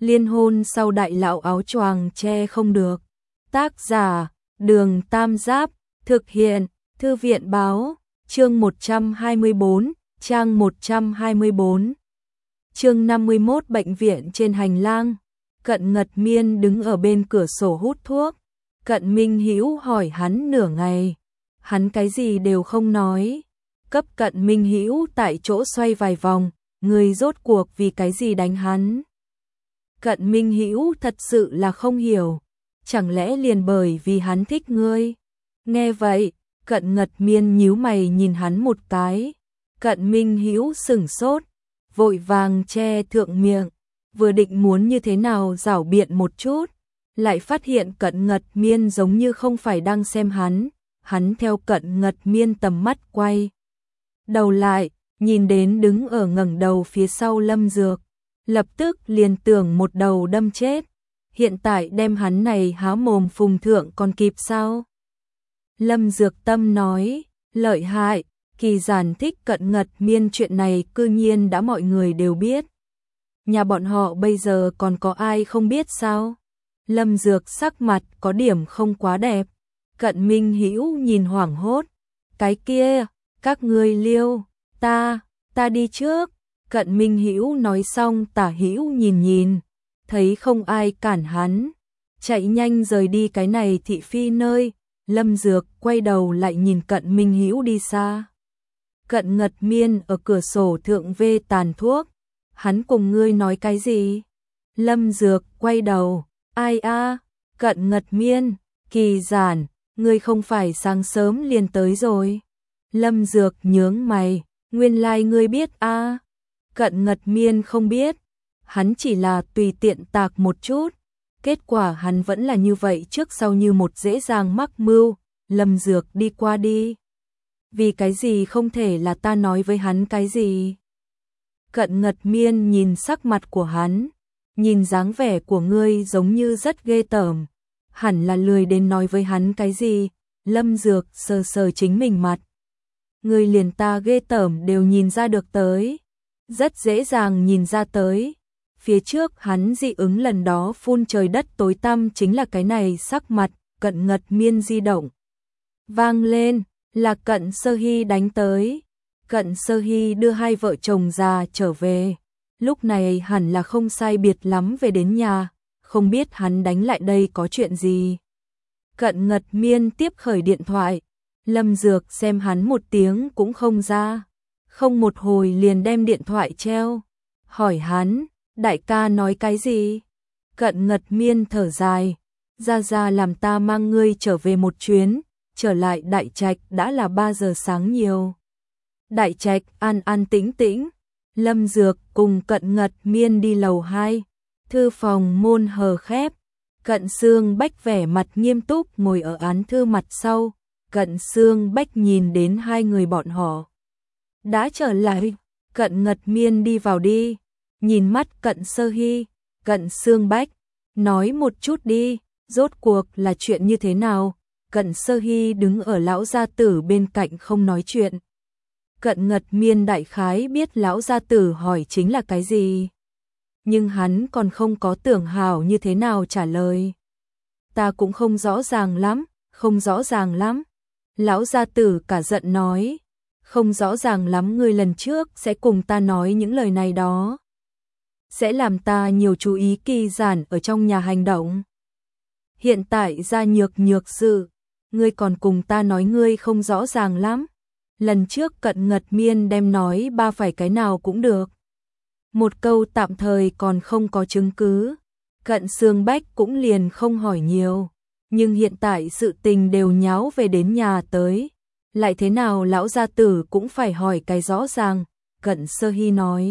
Liên hôn sau đại lão áo choàng che không được. Tác giả, Đường Tam Giáp, thực hiện, Thư viện báo, chương 124, trang 124. Chương 51 bệnh viện trên hành lang. Cận Ngật Miên đứng ở bên cửa sổ hút thuốc. Cận Minh Hữu hỏi hắn nửa ngày, hắn cái gì đều không nói. Cấp Cận Minh Hữu tại chỗ xoay vài vòng, người rốt cuộc vì cái gì đánh hắn? Cận Minh Hữu thật sự là không hiểu, chẳng lẽ liền bởi vì hắn thích ngươi? Nghe vậy, Cận Ngật Miên nhíu mày nhìn hắn một cái. Cận Minh Hữu sửng sốt, vội vàng che thượng miệng, vừa định muốn như thế nào giảo biện một chút, lại phát hiện Cận Ngật Miên giống như không phải đang xem hắn theo Cận Ngật Miên tầm mắt quay đầu lại, nhìn đến đứng ở ngẩng đầu phía sau Lâm Dược, lập tức liền tưởng một đầu đâm chết, hiện tại đem hắn này há mồm phùng thượng còn kịp sao? Lâm Dược Tâm nói, lợi hại, Kỳ Giản thích Cận Ngật Miên chuyện này cư nhiên đã mọi người đều biết. Nhà bọn họ bây giờ còn có ai không biết sao? Lâm Dược sắc mặt có điểm không quá đẹp. Cận Minh Hữu nhìn hoảng hốt, cái kia, các ngươi liêu, ta đi trước. Cận Minh Hữu nói xong Tả Hữu nhìn, thấy không ai cản hắn, chạy nhanh rời đi cái này thị phi nơi. Lâm Dược quay đầu lại nhìn Cận Minh Hữu đi xa. Cận Ngật Miên ở cửa sổ thượng vê tàn thuốc, hắn cùng ngươi nói cái gì? Lâm Dược quay đầu, ai a? Cận Ngật Miên, Kỳ Giản, ngươi không phải sáng sớm liền tới rồi? Lâm Dược nhướng mày, nguyên lai ngươi biết a? Cận Ngật Miên không biết, hắn chỉ là tùy tiện tạc một chút, kết quả hắn vẫn là như vậy trước sau như một dễ dàng mắc mưu. Lâm Dược đi qua đi. Vì cái gì không thể là ta nói với hắn cái gì? Cận Ngật Miên nhìn sắc mặt của hắn, nhìn dáng vẻ của ngươi giống như rất ghê tởm, hẳn là lười đến nói với hắn cái gì. Lâm Dược sờ sờ chính mình mặt. Ngươi liền ta ghê tởm đều nhìn ra được tới, rất dễ dàng nhìn ra tới. Phía trước hắn dị ứng lần đó phun trời đất tối tăm chính là cái này sắc mặt. Cận Ngật Miên di động vang lên, là Cận Sơ Hy đánh tới. Cận Sơ Hy đưa hai vợ chồng già trở về, lúc này hẳn là không sai biệt lắm về đến nhà, không biết hắn đánh lại đây có chuyện gì. Cận Ngật Miên tiếp khởi điện thoại, Lâm Dược xem hắn một tiếng cũng không ra, không một hồi liền đem điện thoại treo, hỏi hắn, đại ca nói cái gì? Cận Ngật Miên thở dài, ra làm ta mang ngươi trở về một chuyến, trở lại Đại Trạch đã là 3 giờ sáng nhiều. Đại Trạch an tĩnh tĩnh, Lâm Dược cùng Cận Ngật Miên đi lầu 2, thư phòng môn hờ khép, Cận Sương Bách vẻ mặt nghiêm túc ngồi ở án thư mặt sau. Cận Sương Bách nhìn đến hai người bọn họ đã trở lại, Cận Ngật Miên đi vào đi, nhìn mắt Cận Sơ Hy. Cận Sương Bách, nói một chút đi, rốt cuộc là chuyện như thế nào? Cận Sơ Hy đứng ở lão gia tử bên cạnh không nói chuyện. Cận Ngật Miên đại khái biết lão gia tử hỏi chính là cái gì, nhưng hắn còn không có tưởng hảo như thế nào trả lời. Ta cũng không rõ ràng lắm. Lão gia tử cả giận nói, không rõ ràng lắm, ngươi lần trước sẽ cùng ta nói những lời này đó, sẽ làm ta nhiều chú ý Kỳ Giản ở trong nhà hành động. Hiện tại ra nhược sự, ngươi còn cùng ta nói ngươi không rõ ràng lắm. Lần trước Cận Ngật Miên đem nói ba phải cái nào cũng được, một câu tạm thời còn không có chứng cứ, Cận Sương Bách cũng liền không hỏi nhiều. Nhưng hiện tại sự tình đều nháo về đến nhà tới, lại thế nào lão gia tử cũng phải hỏi cái rõ ràng. Cận Sơ Hy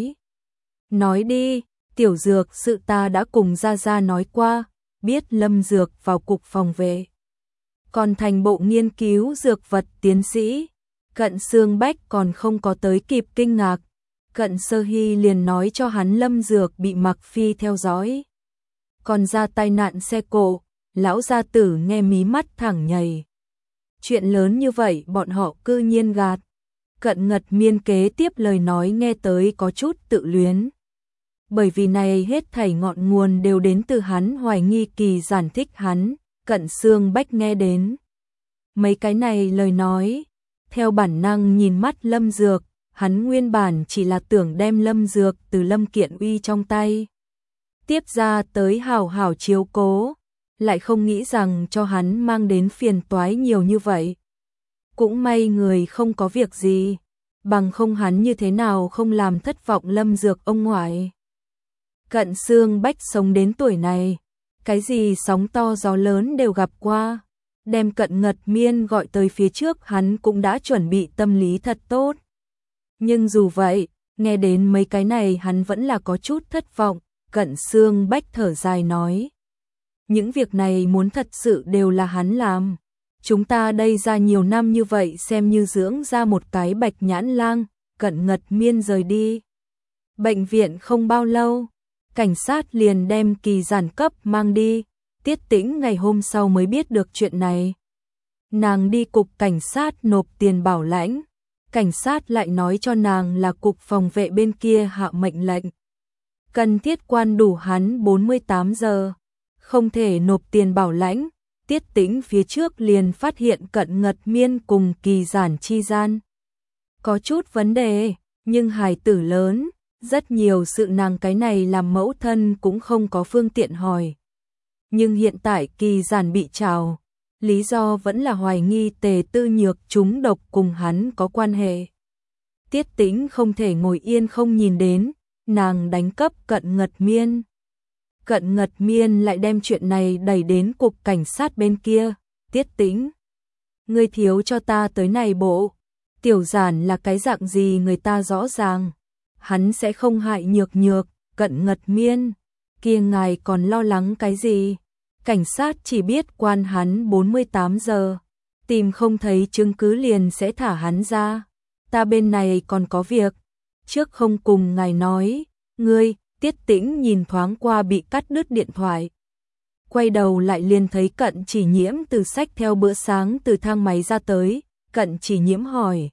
nói đi, Tiểu Dược sự ta đã cùng Gia nói qua, biết Lâm Dược vào cục phòng vệ, còn thành bộ nghiên cứu dược vật tiến sĩ. Cận Sương Bách còn không có tới kịp kinh ngạc, Cận Sơ Hy liền nói cho hắn Lâm Dược bị Mặc Phi theo dõi, còn ra tai nạn xe cộ. Lão gia tử nghe mí mắt thẳng nhảy. Chuyện lớn như vậy bọn họ cư nhiên gạt. Cận Ngật Miên kế tiếp lời nói nghe tới có chút tự luyến. bởi vì này hết thảy ngọn nguồn đều đến từ hắn hoài nghi Kỳ Giản thích hắn. Cận Xương Bách nghe đến mấy cái này lời nói, theo bản năng nhìn mắt Lâm Dược, hắn nguyên bản chỉ là tưởng đem Lâm Dược từ Lâm Kiện Uy trong tay tiếp ra tới hảo hảo chiếu cố, lại không nghĩ rằng cho hắn mang đến phiền toái nhiều như vậy. Cũng may người không có việc gì, bằng không hắn như thế nào không làm thất vọng Lâm Dược ông ngoại. Cận Xương Bách sống đến tuổi này, cái gì sóng to gió lớn đều gặp qua, đem Cận Ngật Miên gọi tới phía trước hắn cũng đã chuẩn bị tâm lý thật tốt. Nhưng dù vậy, nghe đến mấy cái này hắn vẫn là có chút thất vọng. Cận Xương Bách thở dài nói, những việc này muốn thật sự đều là hắn làm. Chúng ta đây ra nhiều năm như vậy xem như dưỡng ra một cái bạch nhãn lang. Cận Ngật Miên rời đi bệnh viện không bao lâu, cảnh sát liền đem Kỳ Giản cấp mang đi. Tiết Tĩnh ngày hôm sau mới biết được chuyện này. Nàng đi cục cảnh sát nộp tiền bảo lãnh, cảnh sát lại nói cho nàng là cục phòng vệ bên kia hạ mệnh lệnh, cần thiết quan đủ hắn 48 giờ, không thể nộp tiền bảo lãnh. Tiết Tĩnh phía trước liền phát hiện Cận Ngật Miên cùng Kỳ Giản chi gian có chút vấn đề, nhưng hài tử lớn, rất nhiều sự nàng cái này làm mẫu thân cũng không có phương tiện hỏi. Nhưng hiện tại Kỳ Giản bị trào, lý do vẫn là hoài nghi Tề Tư Nhược trúng độc cùng hắn có quan hệ. Tiết Tĩnh không thể ngồi yên không nhìn đến, nàng đánh cấp Cận Ngật Miên. Cận Ngật Miên lại đem chuyện này đẩy đến cục cảnh sát bên kia. Tiết Tĩnh, ngươi thiếu cho ta tới này bộ. Tiểu Giản là cái dạng gì người ta rõ ràng, hắn sẽ không hại Nhược Nhược. Cận Ngật Miên, kia ngài còn lo lắng cái gì? Cảnh sát chỉ biết quan hắn 48 giờ, tìm không thấy chứng cứ liền sẽ thả hắn ra. Ta bên này còn có việc, trước không cùng ngài nói. Ngươi, Tiết Tĩnh nhìn thoáng qua bị cắt đứt điện thoại, quay đầu lại liền thấy Cận Chỉ Nhiễm từ xách theo bữa sáng từ thang máy ra tới. Cận Chỉ Nhiễm hỏi,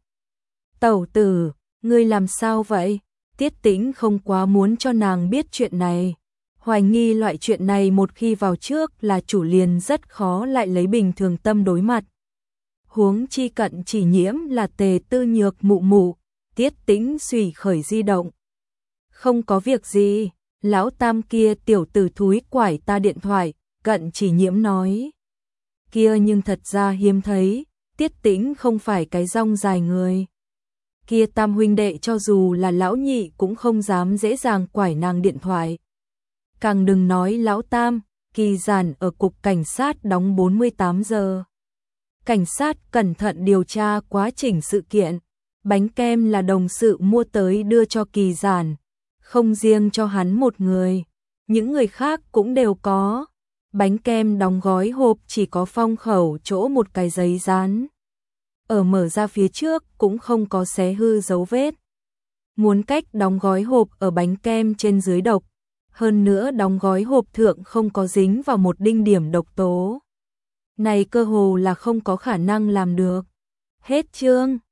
tẩu tử, ngươi làm sao vậy? Tiết Tĩnh không quá muốn cho nàng biết chuyện này, hoài nghi loại chuyện này một khi vào trước là chủ liền rất khó lại lấy bình thường tâm đối mặt. Huống chi Cận Chỉ Nhiễm là Tề Tư Nhược mụ mụ. Tiết Tĩnh xùy khởi di động, không có việc gì, lão tam kia tiểu tử thúi quải ta điện thoại. Cận Chỉ Nhiễm nói, kia nhưng thật ra hiếm thấy. Tiết Tĩnh không phải cái rong dài người, kia tam huynh đệ cho dù là lão nhị cũng không dám dễ dàng quải nàng điện thoại. Càng đừng nói lão tam. Kỳ Giản ở cục cảnh sát đóng 48 giờ. Cảnh sát cẩn thận điều tra quá trình sự kiện. Bánh kem là đồng sự mua tới đưa cho Kỳ Giản, không riêng cho hắn một người, những người khác cũng đều có. Bánh kem đóng gói hộp chỉ có phong khẩu chỗ một cái giấy dán, ở mở ra phía trước cũng không có xé hư dấu vết. Muốn cách đóng gói hộp ở bánh kem trên dưới độc, hơn nữa đóng gói hộp thượng không có dính vào một đinh điểm độc tố. Này cơ hồ là không có khả năng làm được. Hết chương.